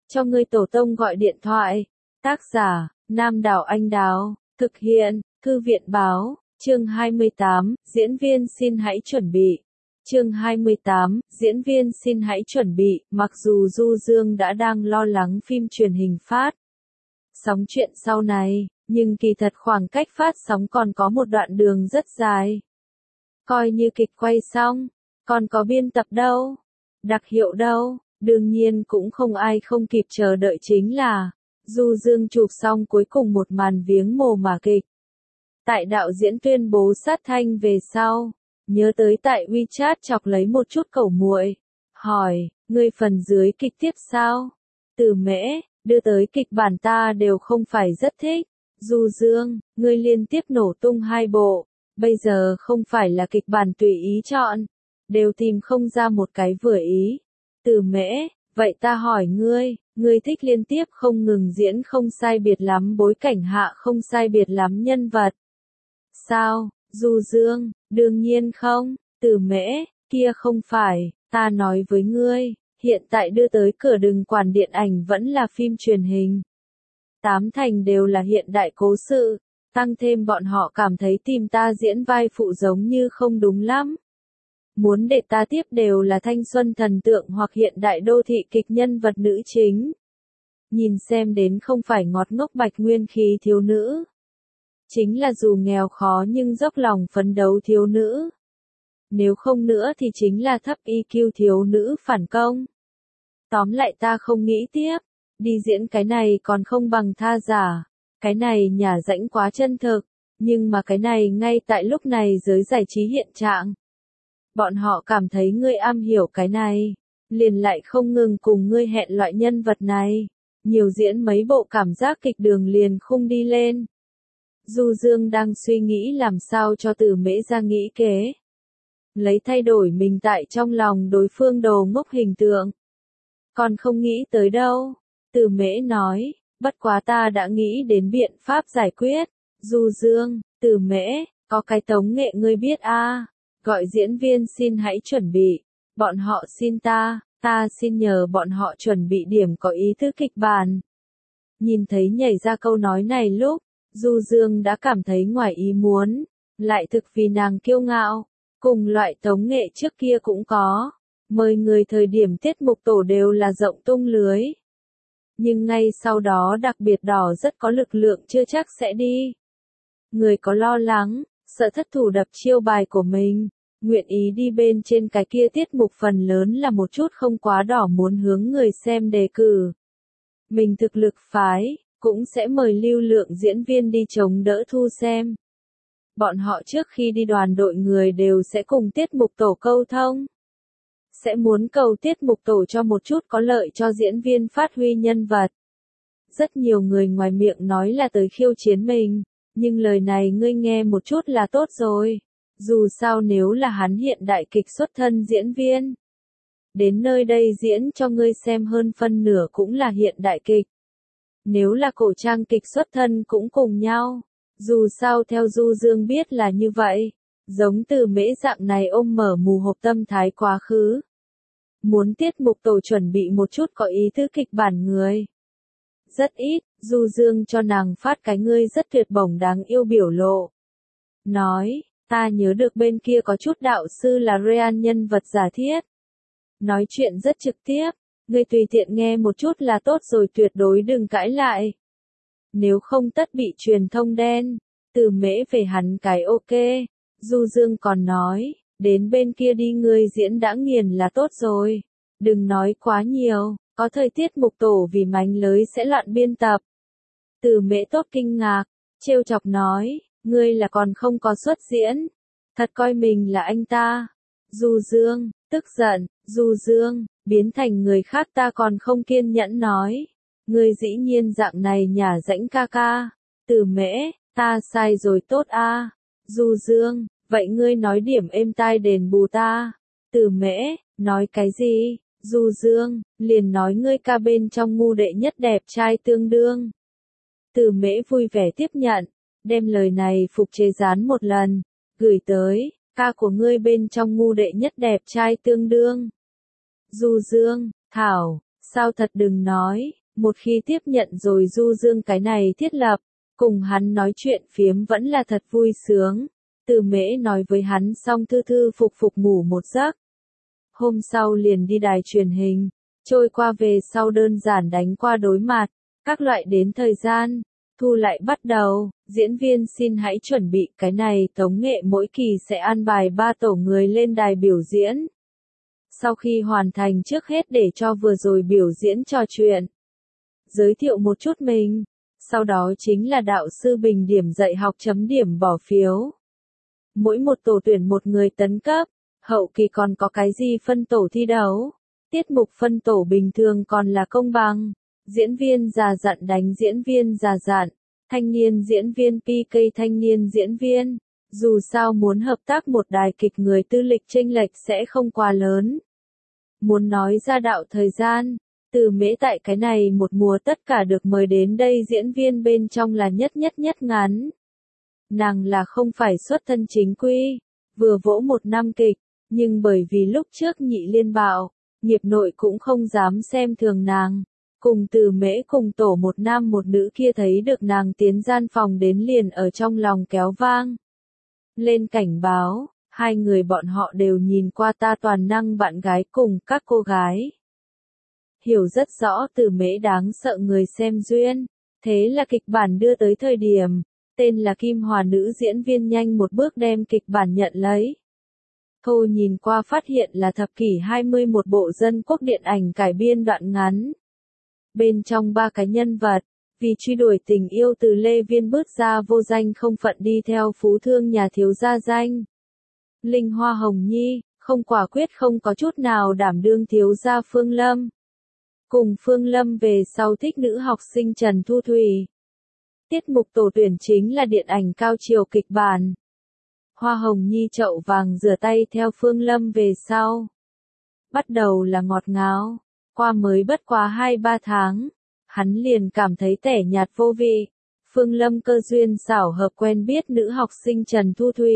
cho ngươi tổ tông gọi điện thoại. Tác giả, Nam Đảo Anh Đào, thực hiện, Thư viện báo, chương 28, diễn viên xin hãy chuẩn bị. Chương 28, diễn viên xin hãy chuẩn bị, mặc dù Du Dương đã đang lo lắng phim truyền hình phát sóng chuyện sau này, nhưng kỳ thật khoảng cách phát sóng còn có một đoạn đường rất dài. Coi như kịch quay xong, còn có biên tập đâu, đặc hiệu đâu, đương nhiên cũng không ai không kịp chờ đợi chính là Du Dương chụp xong cuối cùng một màn viếng mồ mả kịch. Tại đạo diễn tuyên bố sát thanh về sau, nhớ tới tại WeChat chọc lấy một chút cẩu muội, hỏi, ngươi phần dưới kịch tiếp sao? Từ Mễ, đưa tới kịch bản ta đều không phải rất thích. Du Dương, ngươi liên tiếp nổ tung 2 bộ, bây giờ không phải là kịch bản tùy ý chọn, đều tìm không ra một cái vừa ý. Từ Mễ, vậy ta hỏi ngươi thích liên tiếp không ngừng diễn không sai biệt lắm bối cảnh hạ không sai biệt lắm nhân vật. Sao? Du Dương, đương nhiên không. Từ Mễ, kia không phải, ta nói với ngươi, hiện tại đưa tới cửa đừng quản điện ảnh vẫn là phim truyền hình. 8 thành đều là hiện đại cố sự, tăng thêm bọn họ cảm thấy tìm ta diễn vai phụ giống như không đúng lắm. Muốn để ta tiếp đều là thanh xuân thần tượng hoặc hiện đại đô thị kịch nhân vật nữ chính. Nhìn xem đến không phải ngọt ngốc bạch nguyên khí thiếu nữ. Chính là dù nghèo khó nhưng dốc lòng phấn đấu thiếu nữ. Nếu không nữa thì chính là thấp EQ thiếu nữ phản công. Tóm lại ta không nghĩ tiếp, đi diễn cái này còn không bằng tha giả. Cái này nhả rãnh quá chân thực, nhưng mà cái này ngay tại lúc này giới giải trí hiện trạng. Bọn họ cảm thấy ngươi am hiểu cái này, liền lại không ngừng cùng ngươi hẹn loại nhân vật này. Nhiều diễn mấy bộ cảm giác kịch đường liền khung đi lên. Du Dương đang suy nghĩ làm sao cho Từ Mễ ra nghĩ kế. Lấy thay đổi mình tại trong lòng đối phương đồ ngốc hình tượng. Còn không nghĩ tới đâu. Từ Mễ nói, bất quá ta đã nghĩ đến biện pháp giải quyết. Du Dương, Từ Mễ, có cái tống nghệ ngươi biết a? Gọi diễn viên xin hãy chuẩn bị. Bọn họ xin ta xin nhờ bọn họ chuẩn bị điểm có ý tứ kịch bản. Nhìn thấy nhảy ra câu nói này lúc, Du Dương đã cảm thấy ngoài ý muốn, lại thực vì nàng kiêu ngạo, cùng loại tống nghệ trước kia cũng có, mời người thời điểm tiết mục tổ đều là rộng tung lưới. Nhưng ngay sau đó đặc biệt đỏ rất có lực lượng chưa chắc sẽ đi. Người có lo lắng, sợ thất thủ đập chiêu bài của mình, nguyện ý đi bên trên cái kia tiết mục phần lớn là một chút không quá đỏ muốn hướng người xem đề cử. Mình thực lực phái, cũng sẽ mời lưu lượng diễn viên đi chống đỡ thu xem. Bọn họ trước khi đi đoàn đội người đều sẽ cùng tiết mục tổ câu thông. Sẽ muốn cầu tiết mục tổ cho một chút có lợi cho diễn viên phát huy nhân vật. Rất nhiều người ngoài miệng nói là tới khiêu chiến mình, nhưng lời này ngươi nghe một chút là tốt rồi. Dù sao nếu là hắn hiện đại kịch xuất thân diễn viên. Đến nơi đây diễn cho ngươi xem hơn phân nửa cũng là hiện đại kịch. Nếu là cổ trang kịch xuất thân cũng cùng nhau. Dù sao theo Du Dương biết là như vậy. Giống Từ Mễ dạng này ôm mở mù hộp tâm thái quá khứ. Muốn tiết mục tổ chuẩn bị một chút có ý tứ kịch bản người. Rất ít, Du Dương cho nàng phát cái ngươi rất tuyệt bổng đáng yêu biểu lộ. Nói, ta nhớ được bên kia có chút đạo sư là Real nhân vật giả thiết. Nói chuyện rất trực tiếp, ngươi tùy tiện nghe một chút là tốt rồi tuyệt đối đừng cãi lại. Nếu không tất bị truyền thông đen, Từ Mễ về hắn cái ok. Du Dương còn nói, đến bên kia đi ngươi diễn đã nghiền là tốt rồi. Đừng nói quá nhiều, có thời tiết mục tổ vì mánh lới sẽ loạn biên tập. Từ Mễ tốt kinh ngạc, trêu chọc nói, ngươi là còn không có xuất diễn. Thật coi mình là anh ta. Du Dương, tức giận, Du Dương, biến thành người khác ta còn không kiên nhẫn nói. Ngươi dĩ nhiên dạng này nhả rãnh ca ca. Từ Mễ, ta sai rồi tốt a. Du Dương, vậy ngươi nói điểm êm tai đền bù ta. Từ Mễ, nói cái gì? Du Dương, liền nói ngươi ca bên trong ngu đệ nhất đẹp trai tương đương. Từ Mễ vui vẻ tiếp nhận, đem lời này phục chế dán một lần, gửi tới, ca của ngươi bên trong ngu đệ nhất đẹp trai tương đương. Du Dương, Thảo, sao thật đừng nói, Một khi tiếp nhận rồi du dương cái này thiết lập, cùng hắn nói chuyện phiếm vẫn là thật vui sướng. Từ Mễ nói với hắn xong thư thư phục phục ngủ một giấc. Hôm sau liền đi đài truyền hình, trôi qua về sau đơn giản đánh qua đối mặt, các loại đến thời gian, thu lại bắt đầu, diễn viên xin hãy chuẩn bị cái này tống nghệ mỗi kỳ sẽ an bài 3 tổ người lên đài biểu diễn. Sau khi hoàn thành trước hết để cho vừa rồi biểu diễn trò chuyện, giới thiệu một chút mình, sau đó chính là đạo sư bình điểm dạy học chấm điểm bỏ phiếu. Mỗi một tổ tuyển một người tấn cấp, hậu kỳ còn có cái gì phân tổ thi đấu. Tiết mục phân tổ bình thường còn là công bằng, diễn viên già dặn đánh diễn viên già dặn, thanh niên diễn viên PK thanh niên diễn viên. Dù sao muốn hợp tác một đài kịch người tư lịch chênh lệch sẽ không quá lớn. Muốn nói ra đạo thời gian, Từ Mễ tại cái này một mùa tất cả được mời đến đây diễn viên bên trong là nhất ngắn. Nàng là không phải xuất thân chính quy, vừa vỗ một năm kịch, nhưng bởi vì lúc trước nhị liên bạo, nghiệp nội cũng không dám xem thường nàng. Cùng Từ Mễ cùng tổ một nam một nữ kia thấy được nàng tiến gian phòng đến liền ở trong lòng kéo vang lên cảnh báo, hai người bọn họ đều nhìn qua ta toàn năng bạn gái cùng các cô gái. Hiểu rất rõ Từ Mễ đáng sợ người xem duyên, thế là kịch bản đưa tới thời điểm, tên là Kim Hòa nữ diễn viên nhanh một bước đem kịch bản nhận lấy. Thô nhìn qua phát hiện là thập kỷ 20 một bộ dân quốc điện ảnh cải biên đoạn ngắn. Bên trong 3 cái nhân vật, vì truy đuổi tình yêu từ Lê Viên bước ra vô danh không phận đi theo phú thương nhà thiếu gia danh. Linh Hoa Hồng Nhi, không quả quyết không có chút nào đảm đương thiếu gia Phương Lâm. Cùng Phương Lâm về sau thích nữ học sinh Trần Thu Thủy. Tiết mục tổ tuyển chính là điện ảnh cao chiều kịch bản. Hoa Hồng Nhi chậu vàng rửa tay theo Phương Lâm về sau. Bắt đầu là ngọt ngào, qua mới bất quá 2-3 tháng, hắn liền cảm thấy tẻ nhạt vô vị. Phương Lâm cơ duyên xảo hợp quen biết nữ học sinh Trần Thu Thủy.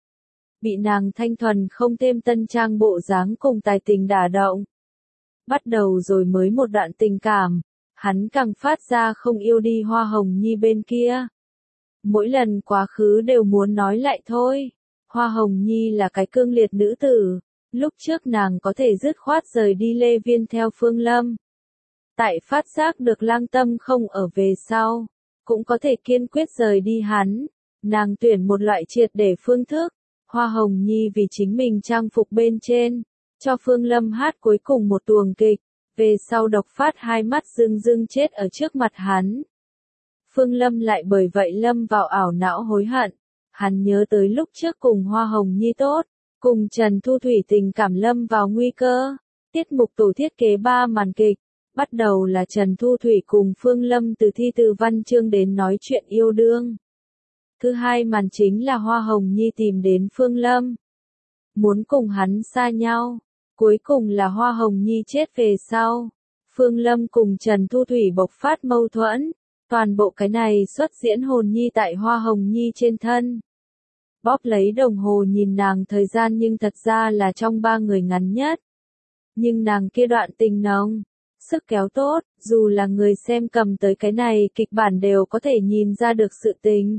Bị nàng thanh thuần không thêm tân trang bộ dáng cùng tài tình đả động. Bắt đầu rồi mới một đoạn tình cảm, hắn càng phát ra không yêu đi Hoa Hồng Nhi bên kia. Mỗi lần quá khứ đều muốn nói lại thôi. Hoa Hồng Nhi là cái cương liệt nữ tử, lúc trước nàng có thể dứt khoát rời đi Lê Viên theo Phương Lâm. Tại phát giác được Lang Tâm không ở về sau, cũng có thể kiên quyết rời đi hắn. Nàng tuyển một loại triệt để phương thức. Hoa Hồng Nhi vì chính mình trang phục bên trên, cho Phương Lâm hát cuối cùng một tuồng kịch, về sau độc phát hai mắt rưng chết ở trước mặt hắn. Phương Lâm lại bởi vậy lâm vào ảo não hối hận. Hắn nhớ tới lúc trước cùng Hoa Hồng Nhi tốt, cùng Trần Thu Thủy tình cảm lâm vào nguy cơ. Tiết mục tổ thiết kế 3 màn kịch, bắt đầu là Trần Thu Thủy cùng Phương Lâm từ thi từ văn chương đến nói chuyện yêu đương. Thứ hai màn chính là Hoa Hồng Nhi tìm đến Phương Lâm, muốn cùng hắn xa nhau. Cuối cùng là Hoa Hồng Nhi chết về sau. Phương Lâm cùng Trần Thu Thủy bộc phát mâu thuẫn. Toàn bộ cái này xuất diễn hồn nhi tại Hoa Hồng Nhi trên thân. Bóp lấy đồng hồ nhìn nàng thời gian nhưng thật ra là trong 3 người ngắn nhất. Nhưng nàng kia đoạn tình nồng, sức kéo tốt, dù là người xem cầm tới cái này kịch bản đều có thể nhìn ra được sự tình.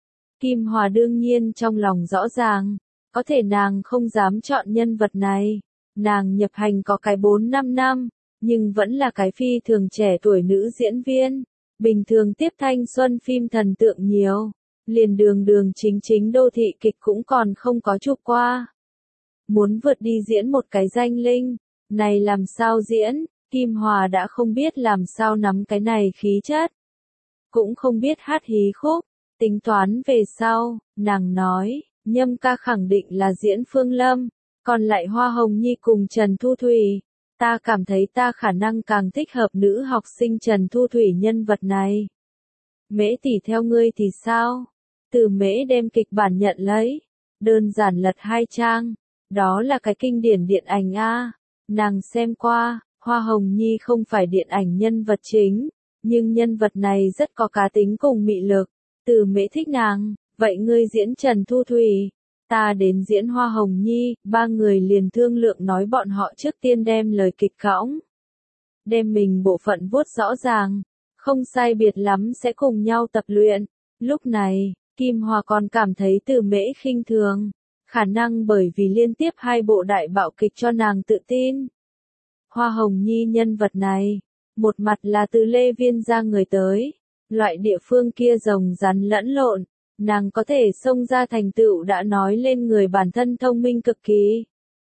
Kim Hòa đương nhiên trong lòng rõ ràng, có thể nàng không dám chọn nhân vật này. Nàng nhập hành có cái 4-5 năm, nhưng vẫn là cái phi thường trẻ tuổi nữ diễn viên. Bình thường tiếp thanh xuân phim thần tượng nhiều, liền đường chính đô thị kịch cũng còn không có chụp qua. Muốn vượt đi diễn một cái danh linh, này làm sao diễn, Kim Hòa đã không biết làm sao nắm cái này khí chất. Cũng không biết hát hí khúc, tính toán về sau, nàng nói, Nhâm ca khẳng định là diễn Phương Lâm, còn lại Hoa Hồng Nhi cùng Trần Thu Thủy. Ta cảm thấy ta khả năng càng thích hợp nữ học sinh Trần Thu Thủy nhân vật này. Mễ tỷ theo ngươi thì sao? Từ Mễ đem kịch bản nhận lấy, đơn giản lật 2 trang, đó là cái kinh điển điện ảnh a. Nàng xem qua, Hoa Hồng Nhi không phải điện ảnh nhân vật chính, nhưng nhân vật này rất có cá tính cùng mị lực. Từ Mễ thích nàng, vậy ngươi diễn Trần Thu Thủy. Ta đến diễn Hoa Hồng Nhi, 3 người liền thương lượng nói bọn họ trước tiên đem lời kịch cõng đem mình bộ phận vuốt rõ ràng, không sai biệt lắm sẽ cùng nhau tập luyện. Lúc này, Kim Hòa còn cảm thấy Từ Mễ khinh thường, khả năng bởi vì liên tiếp 2 bộ đại bạo kịch cho nàng tự tin. Hoa Hồng Nhi nhân vật này, một mặt là từ Lê Viên ra người tới, loại địa phương kia rồng rắn lẫn lộn, nàng có thể xông ra thành tựu đã nói lên người bản thân thông minh cực kỳ.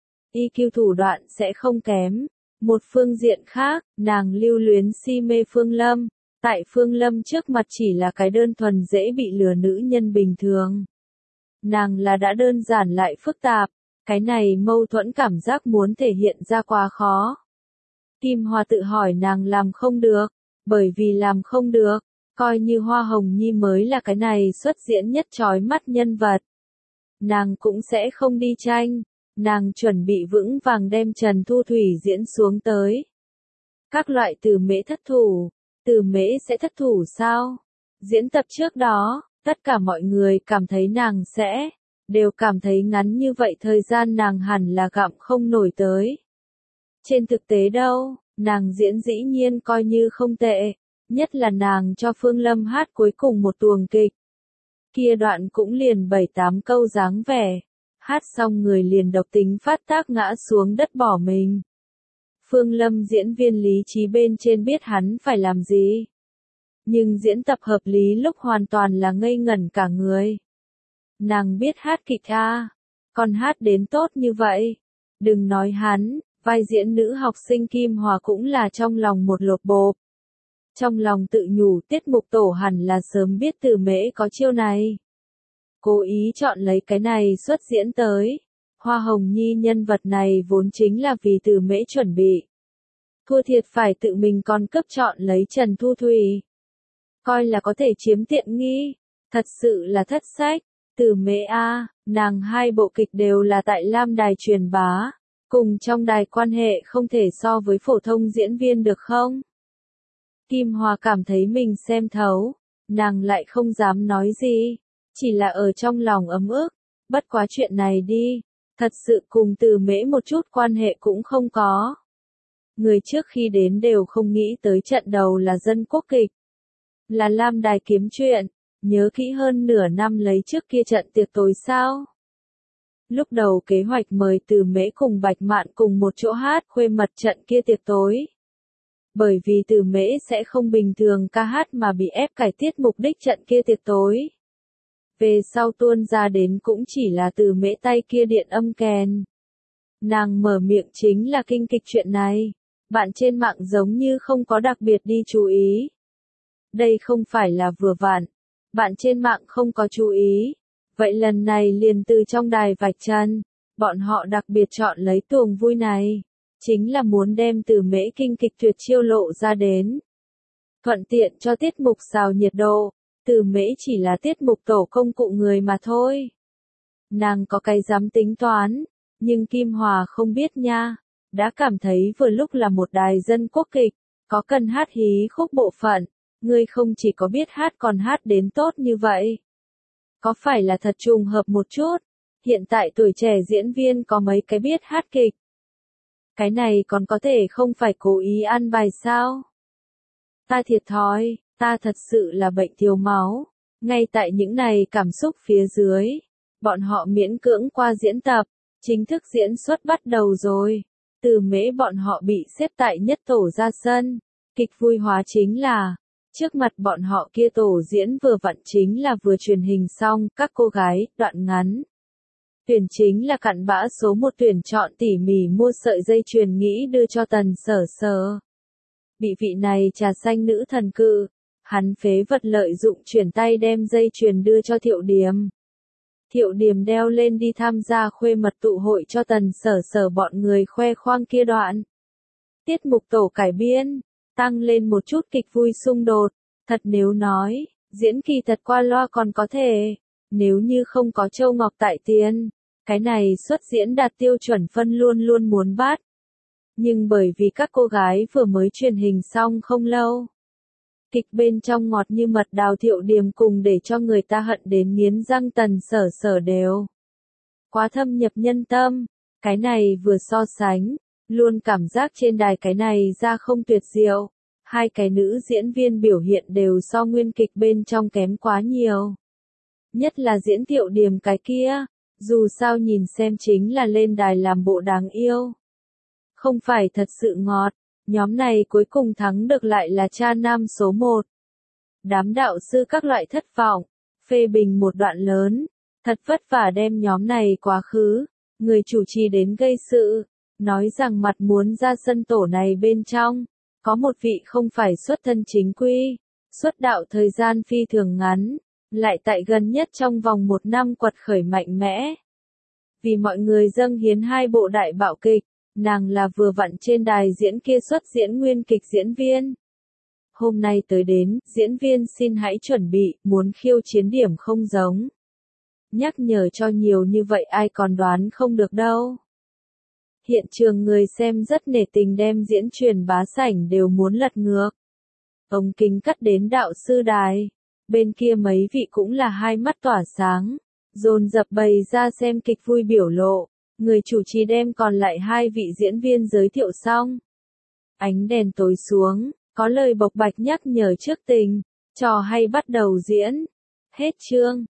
EQ thủ đoạn sẽ không kém. Một phương diện khác, nàng lưu luyến si mê Phương Lâm, tại Phương Lâm trước mặt chỉ là cái đơn thuần dễ bị lừa nữ nhân bình thường. Nàng là đã đơn giản lại phức tạp, cái này mâu thuẫn cảm giác muốn thể hiện ra quá khó. Kim Hoa tự hỏi nàng làm không được, bởi vì làm không được, coi như Hoa Hồng Nhi mới là cái này xuất diễn nhất chói mắt nhân vật. Nàng cũng sẽ không đi tranh, nàng chuẩn bị vững vàng đem Trần Thu Thủy diễn xuống tới. Các loại Từ Mễ thất thủ, Từ Mễ sẽ thất thủ sao? Diễn tập trước đó, tất cả mọi người cảm thấy nàng sẽ, đều cảm thấy ngắn như vậy thời gian nàng hẳn là gặm không nổi tới. Trên thực tế đâu, nàng diễn dĩ nhiên coi như không tệ, nhất là nàng cho Phương Lâm hát cuối cùng một tuồng kịch. Kia đoạn cũng liền 7-8 câu dáng vẻ, hát xong người liền độc tính phát tác ngã xuống đất bỏ mình. Phương Lâm diễn viên lý trí bên trên biết hắn phải làm gì. Nhưng diễn tập hợp lý lúc hoàn toàn là ngây ngẩn cả người. Nàng biết hát kịch a, còn hát đến tốt như vậy. Đừng nói hắn, vai diễn nữ học sinh Kim Hòa cũng là trong lòng một lột bộp. Trong lòng tự nhủ tiết mục tổ hẳn là sớm biết Từ Mễ có chiêu này. Cố ý chọn lấy cái này xuất diễn tới. Hoa Hồng Nhi nhân vật này vốn chính là vì Từ Mễ chuẩn bị. Thua thiệt phải tự mình còn cấp chọn lấy Trần Thu Thủy. Coi là có thể chiếm tiện nghi. Thật sự là thất sách. Từ Mễ a, nàng 2 bộ kịch đều là tại Lam Đài truyền bá. Cùng trong đài quan hệ không thể so với phổ thông diễn viên được không? Kim Hòa cảm thấy mình xem thấu. Nàng lại không dám nói gì. Chỉ là ở trong lòng ấm ức. Bất quá chuyện này đi. Thật sự cùng Từ Mễ một chút quan hệ cũng không có. Người trước khi đến đều không nghĩ tới trận đầu là dân quốc kịch. Là Lam Đài kiếm chuyện. Nhớ kỹ hơn nửa năm lấy trước kia trận tiệc tối sao? Lúc đầu kế hoạch mời Từ Mễ cùng Bạch Mạn cùng một chỗ hát khuê mật trận kia tiệc tối. Bởi vì Từ Mễ sẽ không bình thường ca hát mà bị ép cải tiết mục đích trận kia tiệc tối. Về sau tuôn ra đến cũng chỉ là Từ Mễ tay kia điện âm kèn. Nàng mở miệng chính là kinh kịch chuyện này. Bạn trên mạng giống như không có đặc biệt đi chú ý. Đây không phải là vừa vặn. Bạn trên mạng không có chú ý. Vậy lần này liền từ trong đài vạch chân. Bọn họ đặc biệt chọn lấy tuồng vui này. Chính là muốn đem Từ Mễ kinh kịch tuyệt chiêu lộ ra đến. Thuận tiện cho tiết mục xào nhiệt độ. Từ Mễ chỉ là tiết mục tổ công cụ người mà thôi. Nàng có cái dám tính toán. Nhưng Kim Hòa không biết nha. Đã cảm thấy vừa lúc là một đài dân quốc kịch. Có cần hát hí khúc bộ phận. Ngươi không chỉ có biết hát còn hát đến tốt như vậy. Có phải là thật trùng hợp một chút? Hiện tại tuổi trẻ diễn viên có mấy cái biết hát kịch. Cái này còn có thể không phải cố ý ăn bài sao? Ta thiệt thòi, ta thật sự là bệnh thiếu máu. Ngay tại những này cảm xúc phía dưới. Bọn họ miễn cưỡng qua diễn tập. Chính thức diễn xuất bắt đầu rồi. Từ Mễ bọn họ bị xếp tại nhất tổ ra sân. Kịch vui hóa chính là. Trước mặt bọn họ kia tổ diễn vừa vặn chính là vừa truyền hình xong các cô gái, đoạn ngắn. Tuyển chính là cặn bã số 1 tuyển chọn tỉ mỉ mua sợi dây chuyền nghĩ đưa cho Tần Sở Sở. Bị vị này trà xanh nữ thần cự, hắn phế vật lợi dụng chuyển tay đem dây chuyền đưa cho Thiệu Điềm. Thiệu Điềm đeo lên đi tham gia khuê mật tụ hội cho Tần Sở Sở bọn người khoe khoang kia đoạn. Tiết mục tổ cải biên. Tăng lên một chút kịch vui xung đột. Thật nếu nói, diễn kỳ thật qua loa còn có thể. Nếu như không có Châu Ngọc tại tiền, cái này xuất diễn đạt tiêu chuẩn phân luôn luôn muốn bắt. Nhưng bởi vì các cô gái vừa mới truyền hình xong không lâu. Kịch bên trong ngọt như mật đào Thiệu Điềm cùng để cho người ta hận đến nghiến răng Tần Sở Sở đều. Quá thâm nhập nhân tâm. Cái này vừa so sánh. Luôn cảm giác trên đài cái này ra không tuyệt diệu. Hai cái nữ diễn viên biểu hiện đều so nguyên kịch bên trong kém quá nhiều. Nhất là diễn Thiệu Điềm cái kia, dù sao nhìn xem chính là lên đài làm bộ đáng yêu. Không phải thật sự ngọt, nhóm này cuối cùng thắng được lại là cha nam số 1. Đám đạo sư các loại thất vọng, phê bình một đoạn lớn, thật vất vả đem nhóm này quá khứ, người chủ trì đến gây sự, nói rằng mặt muốn ra sân tổ này bên trong, có một vị không phải xuất thân chính quy, xuất đạo thời gian phi thường ngắn, lại tại gần nhất trong vòng 1 năm quật khởi mạnh mẽ. Vì mọi người dâng hiến 2 bộ đại bạo kịch, nàng là vừa vặn trên đài diễn kia xuất diễn nguyên kịch diễn viên. Hôm nay tới đến, diễn viên xin hãy chuẩn bị, muốn khiêu chiến điểm không giống. Nhắc nhở cho nhiều như vậy ai còn đoán không được đâu. Hiện trường người xem rất nể tình đem diễn truyền bá sảnh đều muốn lật ngược. Ống kính cắt đến đạo sư đài. Bên kia mấy vị cũng là hai mắt tỏa sáng. Dồn dập bày ra xem kịch vui biểu lộ. Người chủ trì đem còn lại 2 vị diễn viên giới thiệu xong. Ánh đèn tối xuống, có lời bộc bạch nhắc nhở trước tình. Trò hay bắt đầu diễn. Hết chương.